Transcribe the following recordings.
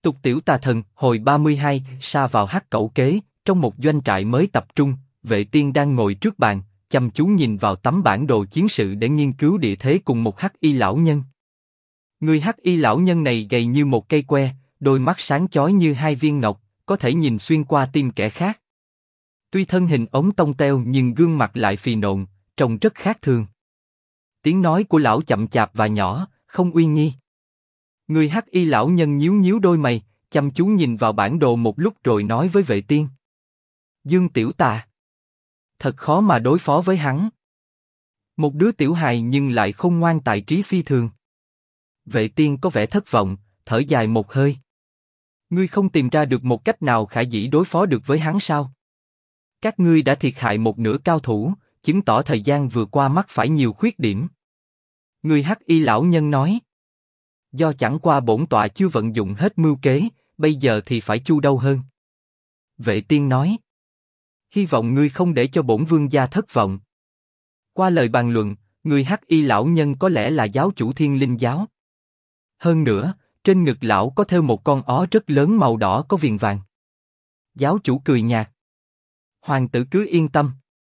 Tục tiểu tà thần, hồi 32, sa vào hắc cẩu kế, trong một doanh trại mới tập trung, Vệ Tiên đang ngồi trước bàn, chăm chú nhìn vào tấm bản đồ chiến sự để nghiên cứu địa thế cùng một hắc y lão nhân. Người hắc y lão nhân này gầy như một cây que, đôi mắt sáng chói như hai viên ngọc, có thể nhìn xuyên qua tim kẻ khác. Tuy thân hình ống tông teo nhưng gương mặt lại phì nộn, trông rất khác thường. Tiếng nói của lão chậm chạp và nhỏ, không uy nghi. Người hắc y lão nhân nhíu nhíu đôi mày, chăm chú nhìn vào bản đồ một lúc rồi nói với Vệ Tiên. Dương tiểu tà. Thật khó mà đối phó với hắn. Một đứa tiểu hài nhưng lại khôn ngoan tài trí phi thường. Vệ Tiên có vẻ thất vọng, thở dài một hơi. Ngươi không tìm ra được một cách nào khả dĩ đối phó được với hắn sao? Các ngươi đã thiệt hại một nửa cao thủ, chứng tỏ thời gian vừa qua mắc phải nhiều khuyết điểm. Người hắc y lão nhân nói. Do chẳng qua bổn tọa chưa vận dụng hết mưu kế, bây giờ thì phải chu đáo hơn. Vệ Tiên nói. Hy vọng ngươi không để cho bổn vương gia thất vọng. Qua lời bàn luận, người hắc y lão nhân có lẽ là giáo chủ Thiên Linh giáo. Hơn nữa, trên ngực lão có thêu một con ó rất lớn màu đỏ có viền vàng. Giáo chủ cười nhạt. Hoàng tử cứ yên tâm.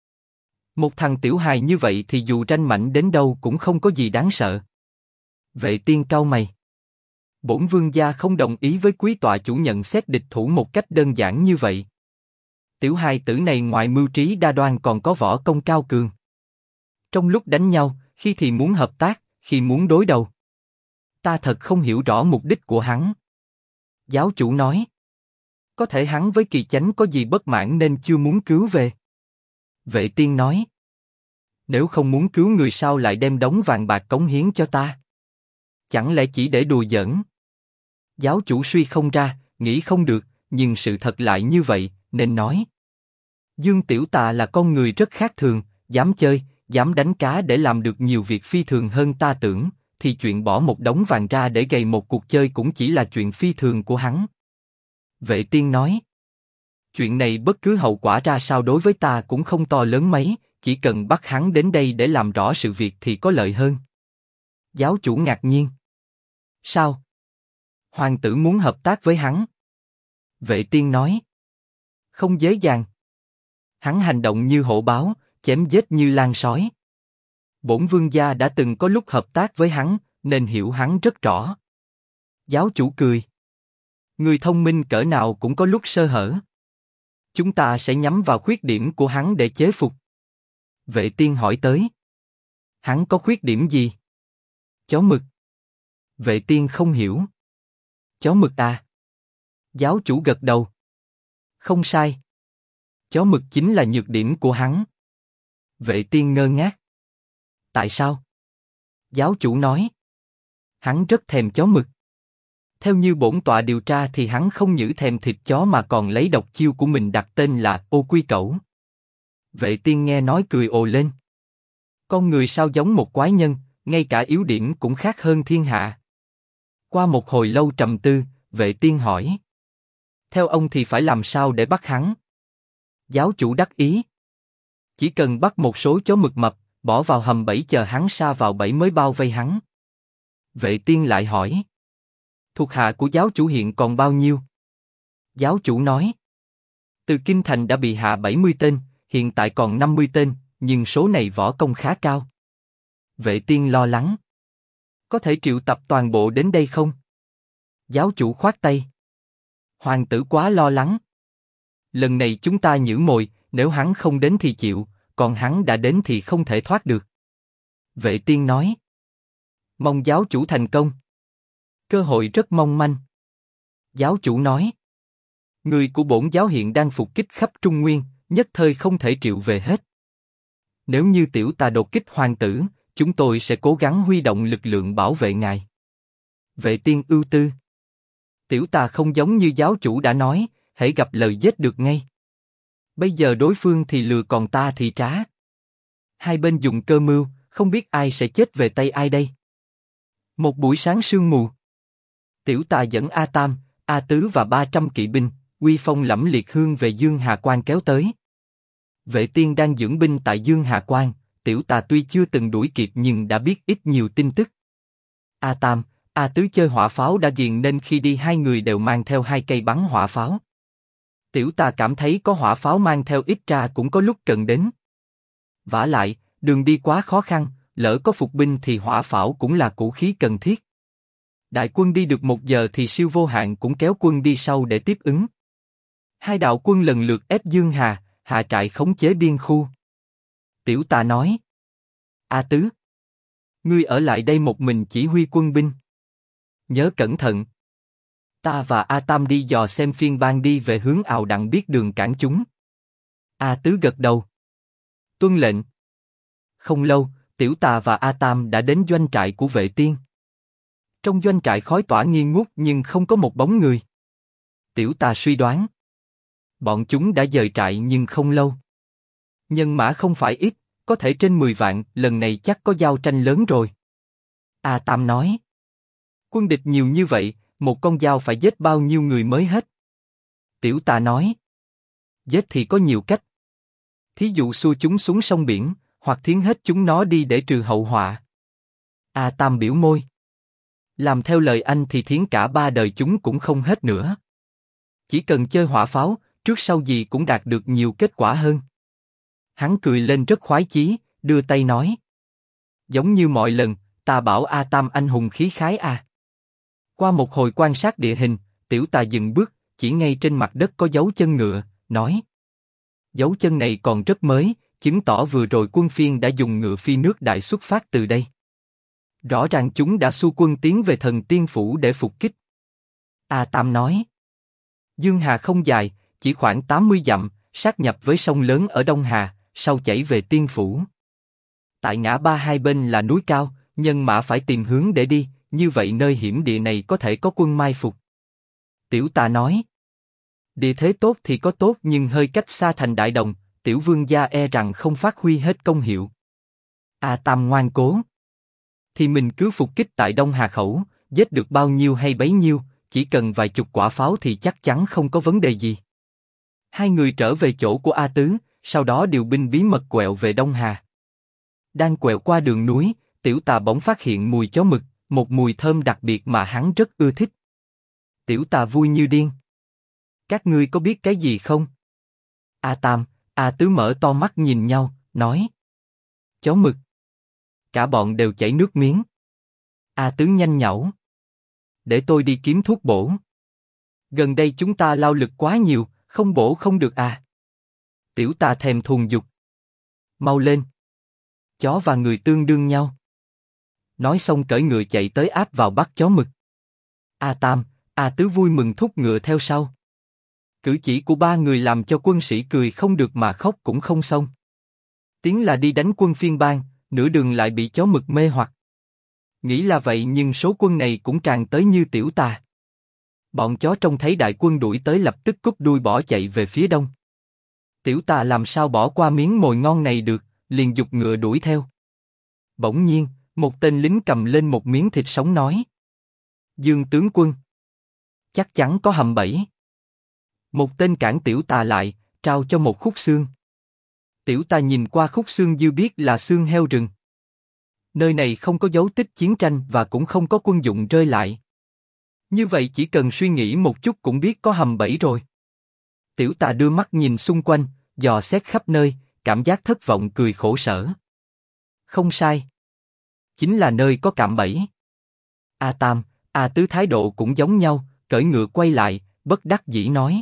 Một thằng tiểu hài như vậy thì dù ranh mãnh đến đâu cũng không có gì đáng sợ. Vệ Tiên cau mày. Bổn vương gia không đồng ý với quý tọa chủ nhận xét địch thủ một cách đơn giản như vậy. Tiểu hài tử này ngoài mưu trí đa đoan còn có võ công cao cường. Trong lúc đánh nhau, khi thì muốn hợp tác, khi muốn đối đầu. Ta thật không hiểu rõ mục đích của hắn. Giáo chủ nói. Có thể hắn với Kỳ Chánh có gì bất mãn nên chưa muốn cứu về. Vệ Tiên nói. Nếu không muốn cứu người sao lại đem đống vàng bạc cống hiến cho ta? Chẳng lẽ chỉ để đùa giỡn? Giáo chủ suy không ra, nghĩ không được, nhưng sự thật lại như vậy, nên nói. Dương tiểu tà là con người rất khác thường, dám chơi, dám đánh cá để làm được nhiều việc phi thường hơn ta tưởng, thì chuyện bỏ một đống vàng ra để gầy một cuộc chơi cũng chỉ là chuyện phi thường của hắn. Vệ Tiên nói. Chuyện này bất cứ hậu quả ra sao đối với ta cũng không to lớn mấy, chỉ cần bắt hắn đến đây để làm rõ sự việc thì có lợi hơn. Giáo chủ ngạc nhiên. Sao? Hoàng tử muốn hợp tác với hắn. Vệ Tiên nói. Không dễ dàng. Hắn hành động như hổ báo, chém giết như lang sói. Bổn vương gia đã từng có lúc hợp tác với hắn, nên hiểu hắn rất rõ. Giáo chủ cười. Người thông minh cỡ nào cũng có lúc sơ hở. Chúng ta sẽ nhắm vào khuyết điểm của hắn để chế phục. Vệ Tiên hỏi tới. Hắn có khuyết điểm gì? Chó mực. Vệ Tiên không hiểu. Chó mực à? Giáo chủ gật đầu. Không sai. Chó mực chính là nhược điểm của hắn. Vệ Tiên ngơ ngác. Tại sao? Giáo chủ nói. Hắn rất thèm chó mực. Theo như bổn tọa điều tra thì hắn không những thèm thịt chó mà còn lấy độc chiêu của mình đặt tên là Ô Quy Cẩu. Vệ Tiên nghe nói cười ồ lên. Con người sao giống một quái nhân, ngay cả yếu điểm cũng khác hơn thiên hạ. Qua một hồi lâu trầm tư, Vệ Tiên hỏi. Theo ông thì phải làm sao để bắt hắn? Giáo chủ đắc ý. Chỉ cần bắt một số chó mực mập, bỏ vào hầm bẫy chờ hắn sa vào bẫy mới bao vây hắn. Vệ Tiên lại hỏi. Thuộc hạ của giáo chủ hiện còn bao nhiêu? Giáo chủ nói. Từ Kinh Thành đã bị hạ 70 tên, hiện tại còn 50 tên, nhưng số này võ công khá cao. Vệ Tiên lo lắng. Có thể triệu tập toàn bộ đến đây không? Giáo chủ khoát tay. Hoàng tử quá lo lắng. Lần này chúng ta nhử mồi, nếu hắn không đến thì chịu, còn hắn đã đến thì không thể thoát được. Vệ Tiên nói. Mong giáo chủ thành công. Cơ hội rất mong manh. Giáo chủ nói. Người của bổn giáo hiện đang phục kích khắp Trung Nguyên, nhất thời không thể triệu về hết. Nếu như tiểu tà đột kích hoàng tử, chúng tôi sẽ cố gắng huy động lực lượng bảo vệ ngài. Vệ Tiên ưu tư. Tiểu tà không giống như giáo chủ đã nói, hễ gặp lời giết được ngay. Bây giờ đối phương thì lừa còn ta thì trá. Hai bên dùng cơ mưu, không biết ai sẽ chết về tay ai đây. Một buổi sáng sương mù. Tiểu tà dẫn A Tam, A Tứ và 300 kỵ binh, uy phong lẫm liệt hướng về Dương Hà Quan kéo tới. Vệ Tiên đang dưỡng binh tại Dương Hà Quan, tiểu tà tuy chưa từng đuổi kịp nhưng đã biết ít nhiều tin tức. A Tam, A Tứ chơi hỏa pháo đã ghiền nên khi đi hai người đều mang theo 2 cây bắn hỏa pháo. Tiểu Tà cảm thấy có hỏa pháo mang theo ít ra cũng có lúc cần đến. Vả lại, đường đi quá khó khăn, lỡ có phục binh thì hỏa pháo cũng là vũ khí cần thiết. Đại quân đi được 1 giờ thì Siêu Vô Hạn cũng kéo quân đi sau để tiếp ứng. Hai đạo quân lần lượt ép Dương Hà, hạ trại khống chế biên khu. Tiểu Tà nói: A Tứ, ngươi ở lại đây một mình chỉ huy quân binh. Nhớ cẩn thận. Ta và A Tam đi dò xem phiên bang đi về hướng Ào Đặng biết đường cản chúng. A Tứ gật đầu. Tuân lệnh. Không lâu, Tiểu Tà và A Tam đã đến doanh trại của Vệ Tiên. Trong doanh trại khói tỏa nghi ngút nhưng không có một bóng người. Tiểu Tà suy đoán. Bọn chúng đã dời trại nhưng không lâu. Nhân mã không phải ít, có thể trên 10 vạn, lần này chắc có giao tranh lớn rồi. A Tam nói. Quân địch nhiều như vậy, một con dao phải giết bao nhiêu người mới hết? Tiểu Tà nói. Giết thì có nhiều cách. Thí dụ xua chúng xuống sông biển, hoặc thiến hết chúng nó đi để trừ hậu họa. A Tam biểu môi. Làm theo lời anh thì thiến cả 3 đời chúng cũng không hết nữa. Chỉ cần chơi hỏa pháo, trước sau gì cũng đạt được nhiều kết quả hơn. Hắn cười lên rất khoái chí, đưa tay nói. Giống như mọi lần, ta bảo A Tam anh hùng khí khái à. Qua một hồi quan sát địa hình, Tiểu Tà dừng bước, chỉ ngay trên mặt đất có dấu chân ngựa, nói. Dấu chân này còn rất mới, chứng tỏ vừa rồi quân phiên đã dùng ngựa phi nước đại xuất phát từ đây. Rõ ràng chúng đã xua quân tiến về Thần Tiên Phủ để phục kích. A Tam nói. Dương Hà không dài, chỉ khoảng 80 dặm, sát nhập với sông lớn ở Đông Hà, sau chảy về Tiên Phủ. Tại ngã ba hai bên là núi cao, nhân mã phải tìm hướng để đi, như vậy nơi hiểm địa này có thể có quân mai phục. Tiểu Tà nói. Địa thế tốt thì có tốt nhưng hơi cách xa thành Đại Đồng, Tiểu Vương gia e rằng không phát huy hết công hiệu. A Tam ngoan cố. Thì mình cứ phục kích tại Đông Hà khẩu, giết được bao nhiêu hay bấy nhiêu, chỉ cần vài chục quả pháo thì chắc chắn không có vấn đề gì. Hai người trở về chỗ của A Tứ, sau đó điều binh bí mật quẹo về Đông Hà. Đang quẹo qua đường núi, Tiểu Tà bỗng phát hiện mùi chó mực, một mùi thơm đặc biệt mà hắn rất ưa thích. Tiểu Tà vui như điên. Các ngươi có biết cái gì không? A Tam, A Tứ mở to mắt nhìn nhau, nói. Chó mực. Cả bọn đều chảy nước miếng. A Tứ nhanh nhảu. Để tôi đi kiếm thuốc bổ. Gần đây chúng ta lao lực quá nhiều, không bổ không được à. Tiểu Tà thèm thuồng dục. Mau lên. Chó và người tương đương nhau. Nói xong cởi ngựa chạy tới áp vào bắt chó mực. A Tam, A Tứ vui mừng thúc ngựa theo sau. Cử chỉ của 3 người làm cho quân sĩ cười không được mà khóc cũng không xong. Tiếng là đi đánh quân phiên bang, nửa đường lại bị chó mực mê hoặc. Nghĩ là vậy nhưng số quân này cũng tràn tới như Tiểu Tà. Bọn chó trông thấy đại quân đuổi tới lập tức cúp đuôi bỏ chạy về phía đông. Tiểu Tà làm sao bỏ qua miếng mồi ngon này được, liền giục ngựa đuổi theo. Bỗng nhiên, một tên lính cầm lên một miếng thịt sống nói. Dương tướng quân. Chắc chắn có hầm bẫy. Một tên cản Tiểu Tà lại, trao cho một khúc xương. Tiểu Tà nhìn qua khúc xương dư biết là xương heo rừng. Nơi này không có dấu tích chiến tranh và cũng không có quân dụng rơi lại. Như vậy chỉ cần suy nghĩ một chút cũng biết có hầm bẫy rồi. Tiểu Tà đưa mắt nhìn xung quanh, dò xét khắp nơi, cảm giác thất vọng cười khổ sở. Không sai. Chính là nơi có cạm bẫy. A Tam, A Tứ thái độ cũng giống nhau, cởi ngựa quay lại, bất đắc dĩ nói.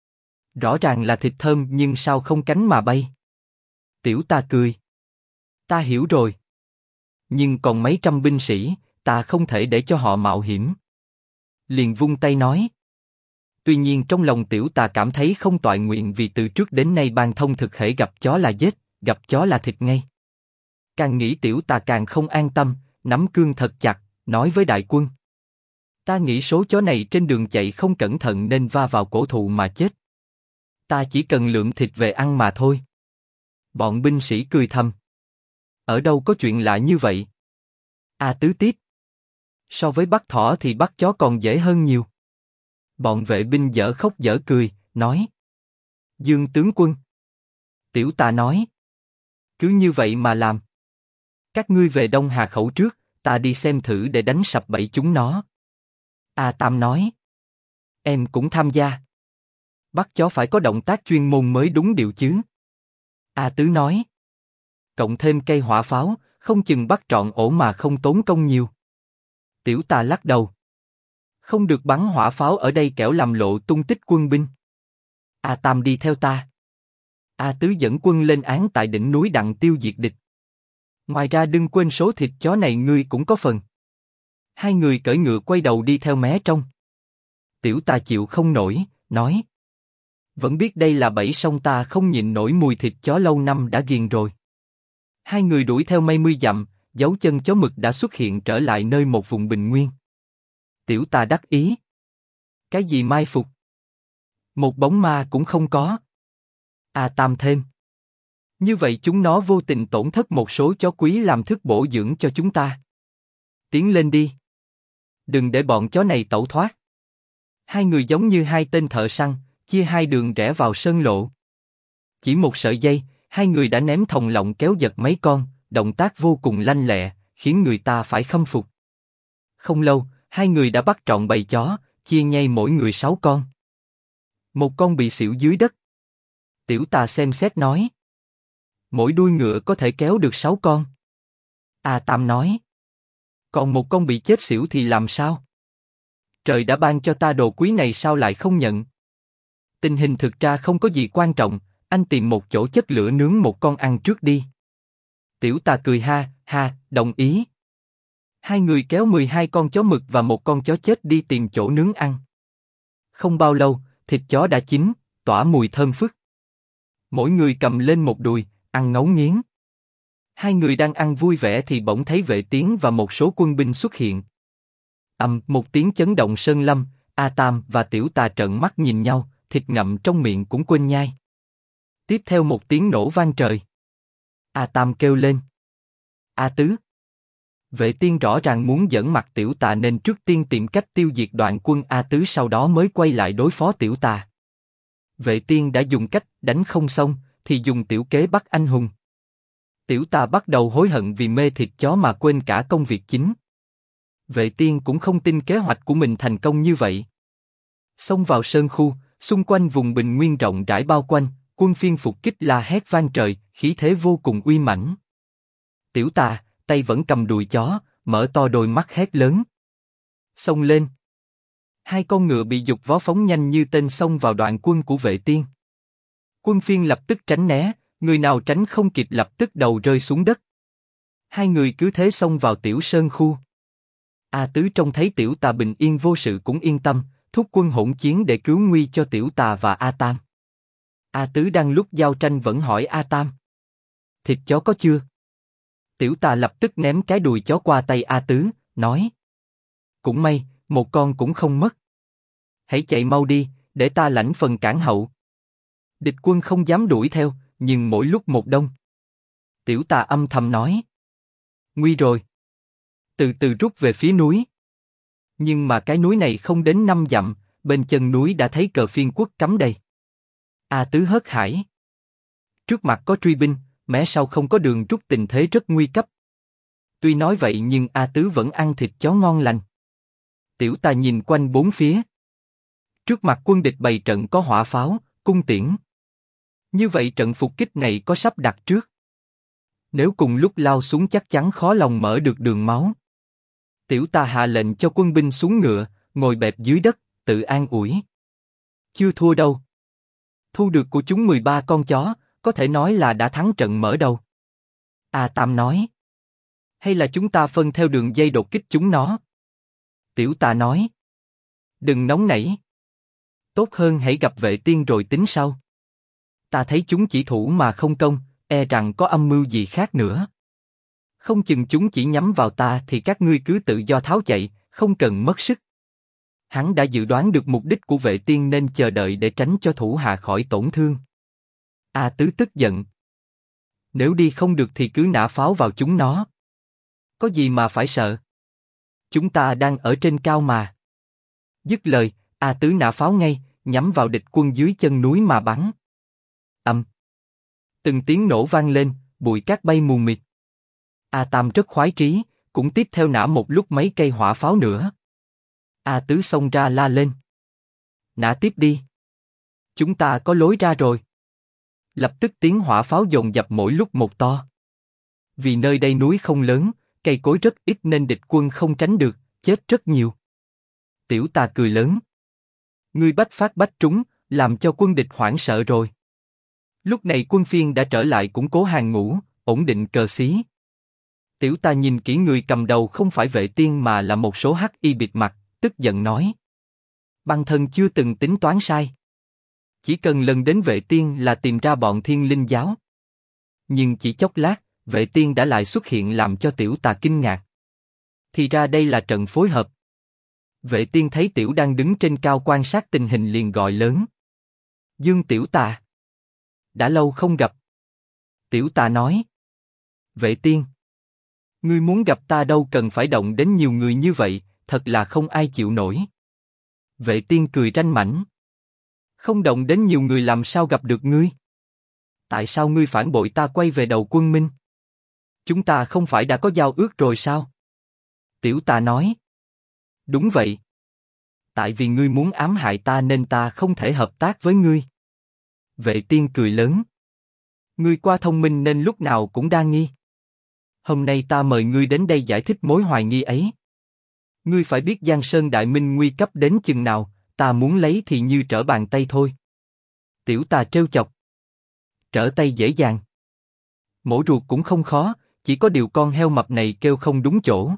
Rõ ràng là thịt thơm nhưng sao không cánh mà bay. Tiểu Tà cười. Ta hiểu rồi. Nhưng còn mấy trăm binh sĩ, ta không thể để cho họ mạo hiểm. Liền vung tay nói. Tuy nhiên trong lòng Tiểu Tà cảm thấy không toại nguyện vì từ trước đến nay ban thông thực hễ gặp chó là giết, gặp chó là thịt ngay. Càng nghĩ Tiểu Tà càng không an tâm, nắm cương thật chặt, nói với đại quân. Ta nghĩ số chó này trên đường chạy không cẩn thận nên va vào cổ thụ mà chết. Ta chỉ cần lượm thịt về ăn mà thôi. Bọn binh sĩ cười thầm. Ở đâu có chuyện lạ như vậy? A Tứ tiếp. So với bắt thỏ thì bắt chó còn dễ hơn nhiều. Bọn vệ binh dở khóc dở cười, nói. Dương tướng quân. Tiểu Tà nói. Cứ như vậy mà làm. Các ngươi về Đông Hà khẩu trước, ta đi xem thử để đánh sập bẫy chúng nó. A Tam nói. Em cũng tham gia. Bắt chó phải có động tác chuyên môn mới đúng điều chứ. A Tứ nói. Cộng thêm cây hỏa pháo, không chừng bắt trọn ổ mà không tốn công nhiều. Tiểu Tà lắc đầu. Không được bắn hỏa pháo ở đây kẻo làm lộ tung tích quân binh. A Tam đi theo ta. A Tứ dẫn quân lên án tại đỉnh núi đặng tiêu diệt địch. Ngoài ra đừng quên số thịt chó này ngươi cũng có phần. Hai người cưỡi ngựa quay đầu đi theo mé trong. Tiểu Tà chịu không nổi, nói. Vẫn biết đây là bẫy song ta không nhịn nổi mùi thịt chó lâu năm đã ghiền rồi. Hai người đuổi theo mấy mươi dặm, dấu chân chó mực đã xuất hiện trở lại nơi một vùng bình nguyên. Tiểu Tà đắc ý. Cái gì mai phục? Một bóng ma cũng không có. A Tam thêm. Như vậy chúng nó vô tình tổn thất một số chó quý làm thức bổ dưỡng cho chúng ta. Tiến lên đi. Đừng để bọn chó này tẩu thoát. Hai người giống như hai tên thợ săn, chia hai đường rẽ vào sơn lộ. Chỉ một sợi dây, hai người đã ném thòng lọng kéo giật mấy con, động tác vô cùng lanh lẹ, khiến người ta phải khâm phục. Không lâu, hai người đã bắt trọn bầy chó, chia nhây mỗi người 6 con. Một con bị xỉu dưới đất. Tiểu Tà xem xét nói. Mỗi đuôi ngựa có thể kéo được 6 con. A Tam nói. Còn một con bị chết xỉu thì làm sao? Trời đã ban cho ta đồ quý này sao lại không nhận? Tình hình thực ra không có gì quan trọng, anh tìm một chỗ chất lửa nướng một con ăn trước đi. Tiểu Tà cười ha, ha, đồng ý. Hai người kéo 12 con chó mực và một con chó chết đi tìm chỗ nướng ăn. Không bao lâu, thịt chó đã chín, tỏa mùi thơm phức. Mỗi người cầm lên một đùi, ăn ngấu nghiến. Hai người đang ăn vui vẻ thì bỗng thấy vệ tiến và một số quân binh xuất hiện. Một tiếng chấn động sơn lâm, A Tam và Tiểu Tà trợn mắt nhìn nhau, thịt ngậm trong miệng cũng quên nhai. Tiếp theo một tiếng nổ vang trời. A Tam kêu lên. A Tứ. Vệ tiên rõ ràng muốn giỡn mặt Tiểu Tà nên trước tiên tìm cách tiêu diệt đoạn quân A Tứ sau đó mới quay lại đối phó Tiểu Tà. Vệ tiên đã dùng cách đánh không xong, thì dùng tiểu kế bắt anh hùng. Tiểu Tà bắt đầu hối hận vì mê thịt chó mà quên cả công việc chính. Vệ tiên cũng không tin kế hoạch của mình thành công như vậy. Xông vào sơn khu, xung quanh vùng bình nguyên rộng rãi bao quanh, quân phiên phục kích la hét vang trời, khí thế vô cùng uy mãnh. Tiểu Tà, tay vẫn cầm đùi chó, mở to đôi mắt hét lớn. Xông lên! Hai con ngựa bị giục vó phóng nhanh như tên xông vào đoạn quân của vệ tiên. Quân phiên lập tức tránh né, người nào tránh không kịp lập tức đầu rơi xuống đất. Hai người cứ thế xông vào tiểu sơn khu. A Tứ trông thấy Tiểu Tà bình yên vô sự cũng yên tâm, thúc quân hỗn chiến để cứu nguy cho Tiểu Tà và A Tam. A Tứ đang lúc giao tranh vẫn hỏi A Tam. Thịt chó có chưa? Tiểu Tà lập tức ném cái đùi chó qua tay A Tứ, nói. Cũng may, một con cũng không mất. Hãy chạy mau đi, để ta lãnh phần cản hậu. Địch quân không dám đuổi theo, nhưng mỗi lúc một đông. Tiểu Tà âm thầm nói. Nguy rồi. Từ từ rút về phía núi. Nhưng mà cái núi này không đến 5 dặm, bên chân núi đã thấy cờ phiên quốc cắm đầy. A Tứ hớt hải. Trước mặt có truy binh, mé sau không có đường rút, tình thế rất nguy cấp. Tuy nói vậy nhưng A Tứ vẫn ăn thịt chó ngon lành. Tiểu Tà nhìn quanh bốn phía. Trước mặt quân địch bày trận có hỏa pháo, cung tiễn. Như vậy trận phục kích này có sắp đặt trước. Nếu cùng lúc lao xuống chắc chắn khó lòng mở được đường máu. Tiểu Tà hạ lệnh cho quân binh xuống ngựa, ngồi bẹp dưới đất, tự an ủi. Chưa thua đâu. Thu được của chúng 13 con chó, có thể nói là đã thắng trận mở đầu. A Tam nói. Hay là chúng ta phân theo đường dây đột kích chúng nó? Tiểu Tà nói. Đừng nóng nảy. Tốt hơn hãy gặp vệ tiên rồi tính sau. Ta thấy chúng chỉ thủ mà không công, e rằng có âm mưu gì khác nữa. Không chừng chúng chỉ nhắm vào ta thì các ngươi cứ tự do tháo chạy, không cần mất sức. Hắn đã dự đoán được mục đích của vệ tiên nên chờ đợi để tránh cho thủ hạ khỏi tổn thương. A Tứ tức giận. Nếu đi không được thì cứ nã pháo vào chúng nó. Có gì mà phải sợ? Chúng ta đang ở trên cao mà. Dứt lời, A Tứ nã pháo ngay, nhắm vào địch quân dưới chân núi mà bắn. Từng tiếng nổ vang lên, bụi cát bay mù mịt. A Tam rất khoái trí, cũng tiếp theo nã một lúc mấy cây hỏa pháo nữa. A Tứ xông ra la lên. Nã tiếp đi. Chúng ta có lối ra rồi. Lập tức tiếng hỏa pháo dồn dập mỗi lúc một to. Vì nơi đây núi không lớn, cây cối rất ít nên địch quân không tránh được, chết rất nhiều. Tiểu Tà cười lớn. Ngươi bách phát bách trúng, làm cho quân địch hoảng sợ rồi. Lúc này quân phiên đã trở lại củng cố hàng ngũ, ổn định cờ xí. Tiểu Tà nhìn kỹ người cầm đầu không phải Vệ Tiên mà là một số hắc y bịt mặt, tức giận nói. Băng Thân chưa từng tính toán sai. Chỉ cần lần đến Vệ Tiên là tìm ra bọn Thiên Linh giáo. Nhưng chỉ chốc lát, Vệ Tiên đã lại xuất hiện làm cho Tiểu Tà kinh ngạc. Thì ra đây là trận phối hợp. Vệ Tiên thấy Tiểu đang đứng trên cao quan sát tình hình liền gọi lớn. Dương Tiểu Tà. Đã lâu không gặp. Tiểu Tà nói. Vệ Tiên. Ngươi muốn gặp ta đâu cần phải động đến nhiều người như vậy, thật là không ai chịu nổi. Vệ Tiên cười ranh mãnh. Không động đến nhiều người làm sao gặp được ngươi? Tại sao ngươi phản bội ta quay về đầu Quân Minh? Chúng ta không phải đã có giao ước rồi sao? Tiểu Tà nói. Đúng vậy. Tại vì ngươi muốn ám hại ta nên ta không thể hợp tác với ngươi. Vệ Tiên cười lớn. Ngươi quá thông minh nên lúc nào cũng đa nghi. Hôm nay ta mời ngươi đến đây giải thích mối hoài nghi ấy. Ngươi phải biết Giang Sơn Đại Minh nguy cấp đến chừng nào, ta muốn lấy thì như trở bàn tay thôi. Tiểu Tà trêu chọc. Trở tay dễ dàng. Mổ ruột cũng không khó, chỉ có điều con heo mập này kêu không đúng chỗ.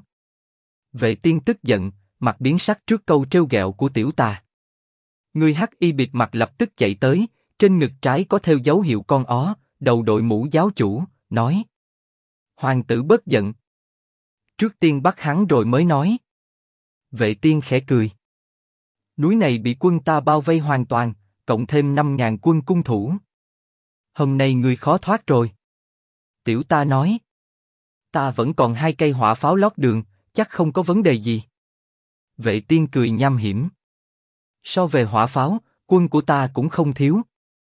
Vệ Tiên tức giận, mặt biến sắc trước câu trêu ghẹo của Tiểu Tà. Người hắc y bịt mặt lập tức chạy tới, trên ngực trái có theo dấu hiệu con ó, đầu đội mũ giáo chủ, nói. Hoàng tử bớt giận. Trước tiên bắt hắn rồi mới nói. Vệ Tiên khẽ cười. Núi này bị quân ta bao vây hoàn toàn, cộng thêm 5.000 quân cung thủ. Hôm nay ngươi khó thoát rồi. Tiểu Tà nói. Ta vẫn còn 2 cây hỏa pháo lót đường, chắc không có vấn đề gì. Vệ Tiên cười nham hiểm. So về hỏa pháo, quân của ta cũng không thiếu.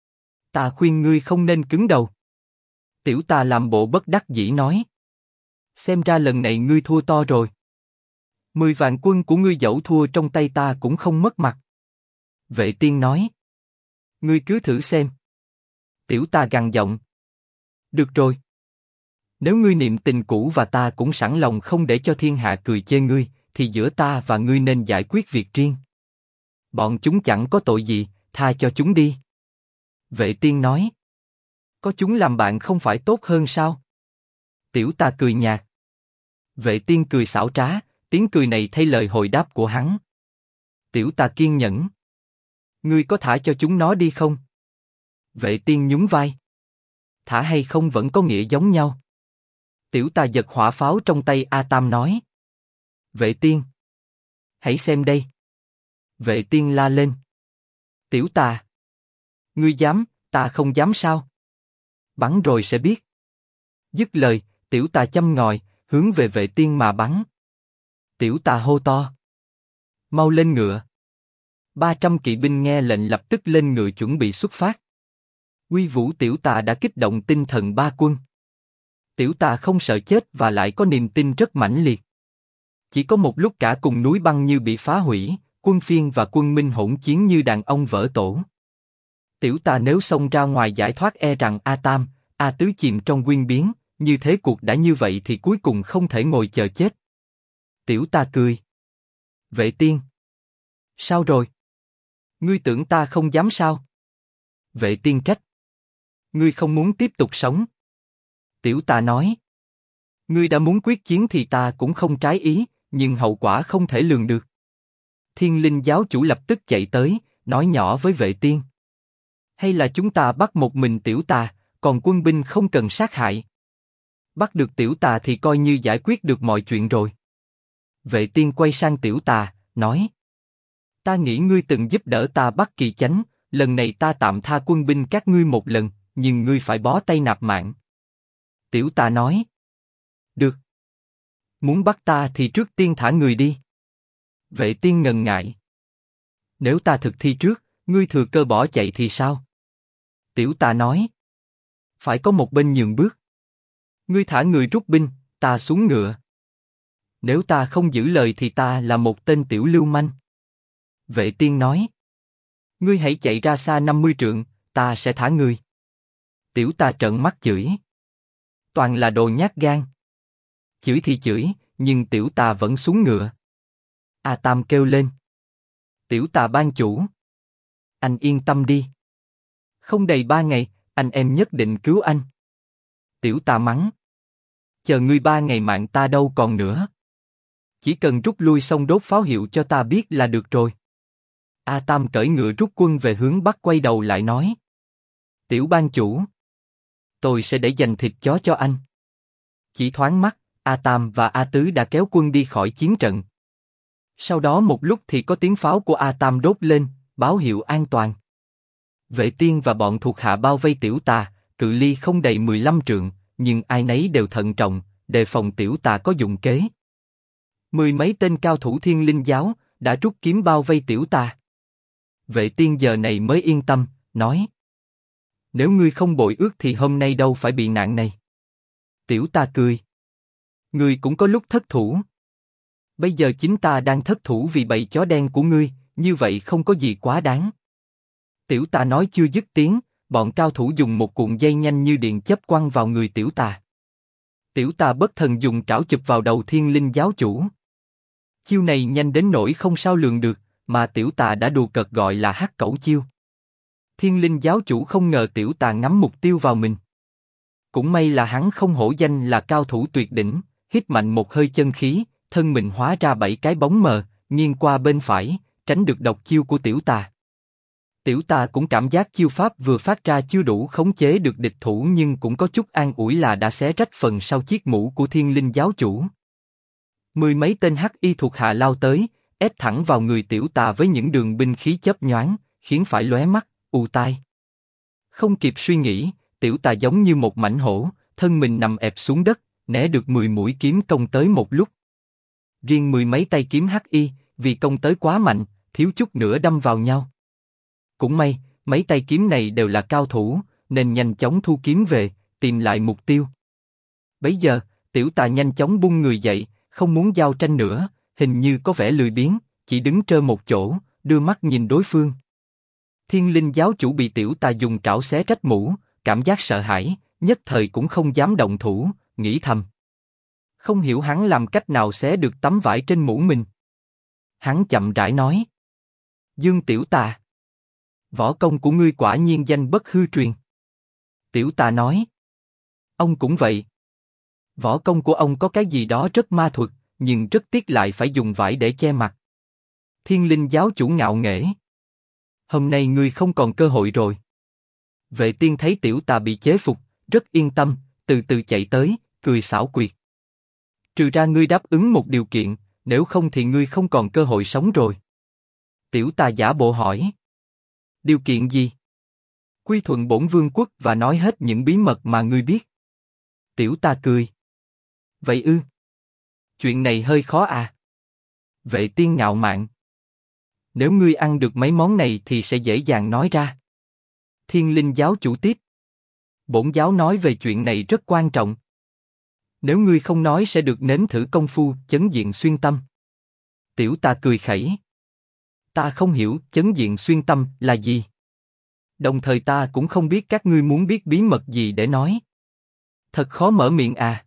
Ta khuyên ngươi không nên cứng đầu. Tiểu Tà làm bộ bất đắc dĩ nói. Xem ra lần này ngươi thua to rồi. 10 vạn quân của ngươi dẫu thua trong tay ta cũng không mất mặt. Vệ Tiên nói. Ngươi cứ thử xem. Tiểu Tà gằn giọng. Được rồi. Nếu ngươi niệm tình cũ và ta cũng sẵn lòng không để cho thiên hạ cười chê ngươi, thì giữa ta và ngươi nên giải quyết việc riêng. Bọn chúng chẳng có tội gì, tha cho chúng đi. Vệ Tiên nói. Có chúng làm bạn không phải tốt hơn sao? Tiểu Tà cười nhạt. Vệ Tiên cười xảo trá, tiếng cười này thay lời hồi đáp của hắn. Tiểu Tà kiên nhẫn. Ngươi có thả cho chúng nó đi không? Vệ Tiên nhún vai. Thả hay không vẫn có nghĩa giống nhau. Tiểu Tà giật hỏa pháo trong tay A Tam nói. Vệ Tiên. Hãy xem đây. Vệ Tiên la lên. Tiểu Tà. Ngươi dám, ta không dám sao? Bắn rồi sẽ biết. Dứt lời, Tiểu Tà châm ngòi, hướng về Vệ Tiên mà bắn. Tiểu Tà hô to. Mau lên ngựa. 300 kỵ binh nghe lệnh lập tức lên ngựa chuẩn bị xuất phát. Uy vũ Tiểu Tà đã kích động tinh thần ba quân. Tiểu Tà không sợ chết và lại có niềm tin rất mãnh liệt. Chỉ có một lúc cả cùng núi băng như bị phá hủy, quân phiên và quân minh hỗn chiến như đàn ông vỡ tổ. Tiểu Tà nếu xông ra ngoài giải thoát e rằng A Tam, A Tứ chìm trong nguyên biến, như thế cuộc đã như vậy thì cuối cùng không thể ngồi chờ chết. Tiểu Tà cười. Vệ Tiên. Sao rồi? Ngươi tưởng ta không dám sao? Vệ Tiên trách. Ngươi không muốn tiếp tục sống. Tiểu Tà nói. Ngươi đã muốn quyết chiến thì ta cũng không trái ý, nhưng hậu quả không thể lường được. Thiên Linh giáo chủ lập tức chạy tới, nói nhỏ với Vệ Tiên. Hay là chúng ta bắt một mình Tiểu Tà, còn quân binh không cần sát hại. Bắt được Tiểu Tà thì coi như giải quyết được mọi chuyện rồi. Vệ Tiên quay sang Tiểu Tà, nói. Ta nghĩ ngươi từng giúp đỡ ta bắt Kỳ Chánh, lần này ta tạm tha quân binh các ngươi một lần, nhưng ngươi phải bó tay nạp mạng. Tiểu Tà nói. Được. Muốn bắt ta thì trước tiên thả người đi. Vệ Tiên ngần ngại. Nếu ta thực thi trước, ngươi thừa cơ bỏ chạy thì sao? Tiểu Tà nói. Phải có một bên nhường bước. Ngươi thả người rút binh, ta xuống ngựa. Nếu ta không giữ lời thì ta là một tên tiểu lưu manh. Vệ tiên nói. Ngươi hãy chạy ra xa 50 trượng, ta sẽ thả ngươi. Tiểu tà trợn mắt chửi. Toàn là đồ nhát gan. Chửi thì chửi, nhưng tiểu tà vẫn xuống ngựa. A Tam kêu lên. Tiểu tà ban chủ. Anh yên tâm đi. Không đầy 3 ngày, anh em nhất định cứu anh. Tiểu tà mắng. Chờ ngươi 3 ngày mạng ta đâu còn nữa. Chỉ cần rút lui xong đốt pháo hiệu cho ta biết là được rồi. A Tam cởi ngựa rút quân về hướng bắc, quay đầu lại nói. Tiểu ban chủ. Tôi sẽ để dành thịt chó cho anh. Chỉ thoáng mắt, A Tam và A Tứ đã kéo quân đi khỏi chiến trận. Sau đó một lúc thì có tiếng pháo của A Tam đốt lên, báo hiệu an toàn. Vệ tiên và bọn thuộc hạ bao vây tiểu tà, cự ly không đầy 15 trượng, nhưng ai nấy đều thận trọng, đề phòng tiểu tà có dụng kế. 10 mấy tên cao thủ Thiên Linh giáo đã rút kiếm bao vây tiểu tà. Vệ tiên giờ này mới yên tâm, nói. Nếu ngươi không bội ước thì hôm nay đâu phải bị nạn này. Tiểu tà cười. Ngươi cũng có lúc thất thủ. Bây giờ chính ta đang thất thủ vì bầy chó đen của ngươi, như vậy không có gì quá đáng. Tiểu tà nói chưa dứt tiếng, bọn cao thủ dùng một cuộn dây nhanh như điện chớp quăng vào người tiểu tà. Tiểu tà bất thần dùng trảo chụp vào đầu Thiên Linh giáo chủ. Chiêu này nhanh đến nỗi không sao lường được, mà tiểu tà đã đùa cợt gọi là hắc cẩu chiêu. Thiên Linh giáo chủ không ngờ tiểu tà ngắm mục tiêu vào mình. Cũng may là hắn không hổ danh là cao thủ tuyệt đỉnh, hít mạnh một hơi chân khí, thân mình hóa ra 7 cái bóng mờ, nghiêng qua bên phải, tránh được độc chiêu của tiểu tà. Tiểu tà cũng cảm giác chiêu pháp vừa phát ra chưa đủ khống chế được địch thủ, nhưng cũng có chút an ủi là đã xé rách phần sau chiếc mũ của Thiên Linh giáo chủ. 10 mấy tên hắc y thuộc hạ lao tới, ép thẳng vào người tiểu tà với những đường binh khí chớp nhoáng, khiến phải lóe mắt, ù tai. Không kịp suy nghĩ, tiểu tà giống như một mãnh hổ, thân mình nằm ẹp xuống đất, né được 10 mũi kiếm công tới một lúc. Riêng 10 mấy tay kiếm hắc y, vì công tới quá mạnh, thiếu chút nữa đâm vào nhau. Cũng may, mấy tay kiếm này đều là cao thủ, nên nhanh chóng thu kiếm về, tìm lại mục tiêu. Bấy giờ, tiểu tà nhanh chóng bung người dậy, không muốn giao tranh nữa, hình như có vẻ lười biếng, chỉ đứng trơ một chỗ, đưa mắt nhìn đối phương. Thiên Linh giáo chủ bị tiểu tà dùng trảo xé rách mũ, cảm giác sợ hãi, nhất thời cũng không dám động thủ, nghĩ thầm. Không hiểu hắn làm cách nào xé được tấm vải trên mũ mình. Hắn chậm rãi nói. Dương tiểu tà. Võ công của ngươi quả nhiên danh bất hư truyền. Tiểu tà nói. Ông cũng vậy. Võ công của ông có cái gì đó rất ma thuật, nhưng rất tiếc lại phải dùng vải để che mặt. Thiên Linh giáo chủ ngạo nghễ. Hôm nay ngươi không còn cơ hội rồi. Vệ tiên thấy tiểu tà bị chế phục, rất yên tâm, từ từ chạy tới, cười xảo quyệt. Trừ ra ngươi đáp ứng một điều kiện, nếu không thì ngươi không còn cơ hội sống rồi. Tiểu tà giả bộ hỏi. Điều kiện gì? Quy thuận bổn vương quốc và nói hết những bí mật mà ngươi biết. Tiểu tà cười. Vậy ư? Chuyện này hơi khó à? Vệ tiên ngạo mạn. Nếu ngươi ăn được mấy món này thì sẽ dễ dàng nói ra. Thiên Linh giáo chủ tiếp. Bổn giáo nói về chuyện này rất quan trọng. Nếu ngươi không nói sẽ được nếm thử công phu chấn diện xuyên tâm. Tiểu tà cười khẩy. Ta không hiểu chấn diện xuyên tâm là gì. Đồng thời ta cũng không biết các ngươi muốn biết bí mật gì để nói. Thật khó mở miệng à.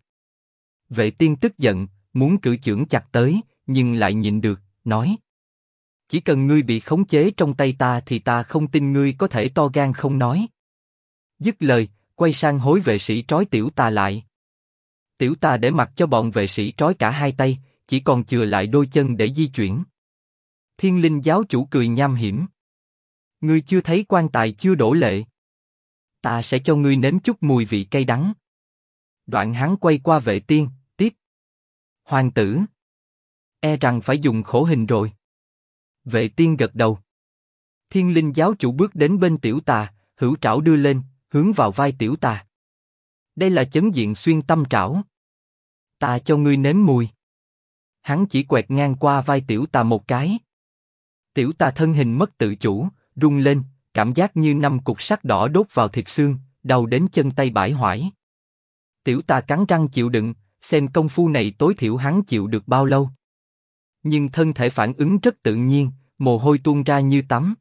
Vệ tiên tức giận, muốn cử chưởng chặt tới, nhưng lại nhịn được, nói. Chỉ cần ngươi bị khống chế trong tay ta thì ta không tin ngươi có thể to gan không nói. Dứt lời, quay sang hối vệ sĩ trói tiểu tà lại. Tiểu tà để mặc cho bọn vệ sĩ trói cả hai tay, chỉ còn chừa lại đôi chân để di chuyển. Thiên Linh giáo chủ cười nham hiểm. Ngươi chưa thấy quan tài chưa đổ lệ. Ta sẽ cho ngươi nếm chút mùi vị cay đắng. Đoạn hắn quay qua vệ tiên, tiếp. Hoàng tử. E rằng phải dùng khổ hình rồi. Vệ tiên gật đầu. Thiên Linh giáo chủ bước đến bên tiểu tà, hữu trảo đưa lên, hướng vào vai tiểu tà. Đây là chấn diện xuyên tâm trảo. Ta cho ngươi nếm mùi. Hắn chỉ quẹt ngang qua vai tiểu tà một cái. Tiểu tà thân hình mất tự chủ, rung lên, cảm giác như 5 cục sắt đỏ đốt vào thịt xương, đau đến chân tay bãi hoải. Tiểu tà cắn răng chịu đựng, xem công phu này tối thiểu hắn chịu được bao lâu. Nhưng thân thể phản ứng rất tự nhiên, mồ hôi tuôn ra như tắm.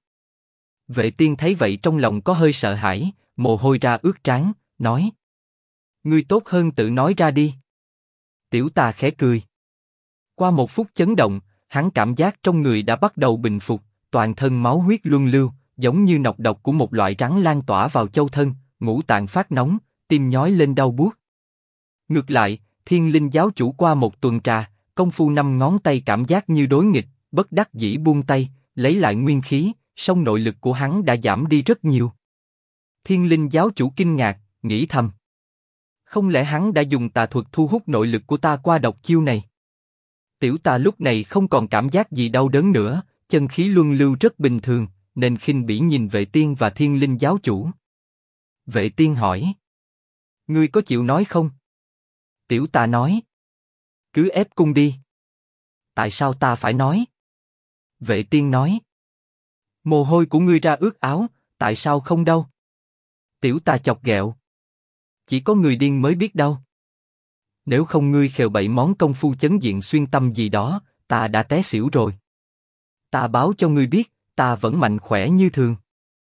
Vệ Tiên thấy vậy trong lòng có hơi sợ hãi, mồ hôi ra ướt trán, nói: ngươi tốt hơn tự nói ra đi. Tiểu Tà khẽ cười. Qua 1 phút chấn động, hắn cảm giác trong người đã bắt đầu bình phục, toàn thân máu huyết luân lưu, giống như nọc độc của một loại rắn lan tỏa vào châu thân, ngũ tạng phát nóng, tim nhói lên đau buốt. Ngược lại, Thiên Linh giáo chủ qua 1 tuần trà, công phu 5 ngón tay cảm giác như đối nghịch, bất đắc dĩ buông tay, lấy lại nguyên khí, song nội lực của hắn đã giảm đi rất nhiều. Thiên Linh giáo chủ kinh ngạc, nghĩ thầm: không lẽ hắn đã dùng tà thuật thu hút nội lực của ta qua độc chiêu này? Tiểu Tà lúc này không còn cảm giác gì đau đớn nữa, chân khí luân lưu rất bình thường, nên khinh bỉ nhìn Vệ Tiên và Thiên Linh giáo chủ. Vệ Tiên hỏi: ngươi có chịu nói không? Tiểu Tà nói: cứ ép cung đi. Tại sao ta phải nói? Vệ Tiên nói: mồ hôi của ngươi ra ướt áo, tại sao không đau? Tiểu Tà chọc ghẹo: chỉ có người điên mới biết đau. Nếu không ngươi khều bậy món công phu chấn diện xuyên tâm gì đó, ta đã té xỉu rồi. Ta báo cho ngươi biết, ta vẫn mạnh khỏe như thường.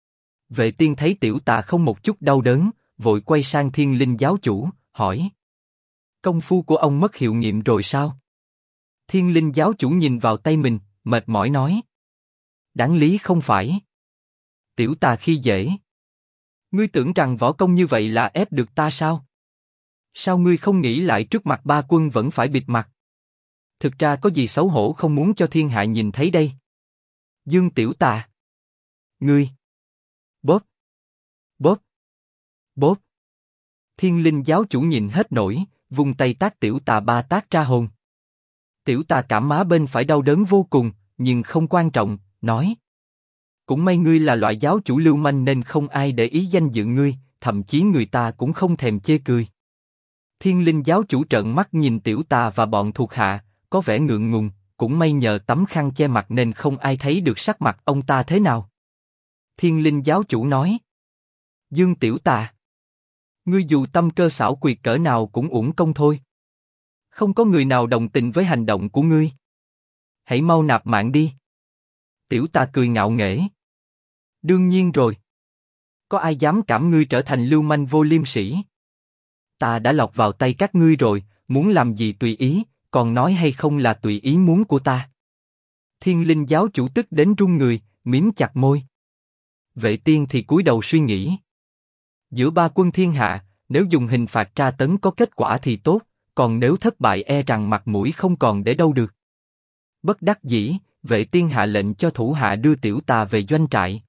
Vệ Tiên thấy Tiểu Tà không một chút đau đớn, vội quay sang Thiên Linh giáo chủ, hỏi: công phu của ông mất hiệu nghiệm rồi sao? Thiên Linh giáo chủ nhìn vào tay mình, mệt mỏi nói: đáng lý không phải. Tiểu Tà khi dễ: ngươi tưởng rằng võ công như vậy là ép được ta sao? Sao ngươi không nghĩ lại trước mặt ba quân vẫn phải bịt mặt? Thực ra có gì xấu hổ không muốn cho thiên hạ nhìn thấy đây? Dương Tiểu Tà, ngươi! Bóp! Bóp! Bóp! Thiên Linh giáo chủ nhìn hết nổi, vung tay tát Tiểu Tà 3 tát ra hồn. Tiểu Tà cảm má bên phải đau đớn vô cùng, nhưng không quan trọng, nói: cũng may ngươi là loại giáo chủ lưu manh nên không ai để ý danh dự ngươi, thậm chí người ta cũng không thèm chê cười. Thiên Linh giáo chủ trợn mắt nhìn Tiểu Tà và bọn thuộc hạ, có vẻ ngượng ngùng, cũng may nhờ tấm khăn che mặt nên không ai thấy được sắc mặt ông ta thế nào. Thiên Linh giáo chủ nói: Dương Tiểu Tà, ngươi dù tâm cơ xảo quyệt cỡ nào cũng uổng công thôi. Không có người nào đồng tình với hành động của ngươi. Hãy mau nạp mạng đi. Tiểu Tà cười ngạo nghễ: đương nhiên rồi. Có ai dám cảm ngươi trở thành lưu manh vô liêm sỉ? Ta đã lọt vào tay các ngươi rồi, muốn làm gì tùy ý, còn nói hay không là tùy ý muốn của ta. Thiên Linh giáo chủ tức đến run người, mím chặt môi. Vệ Tiên thì cúi đầu suy nghĩ. Giữa ba quân thiên hạ, nếu dùng hình phạt tra tấn có kết quả thì tốt, còn nếu thất bại e rằng mặt mũi không còn để đâu được. Bất đắc dĩ, Vệ Tiên hạ lệnh cho thủ hạ đưa Tiểu Tà về doanh trại.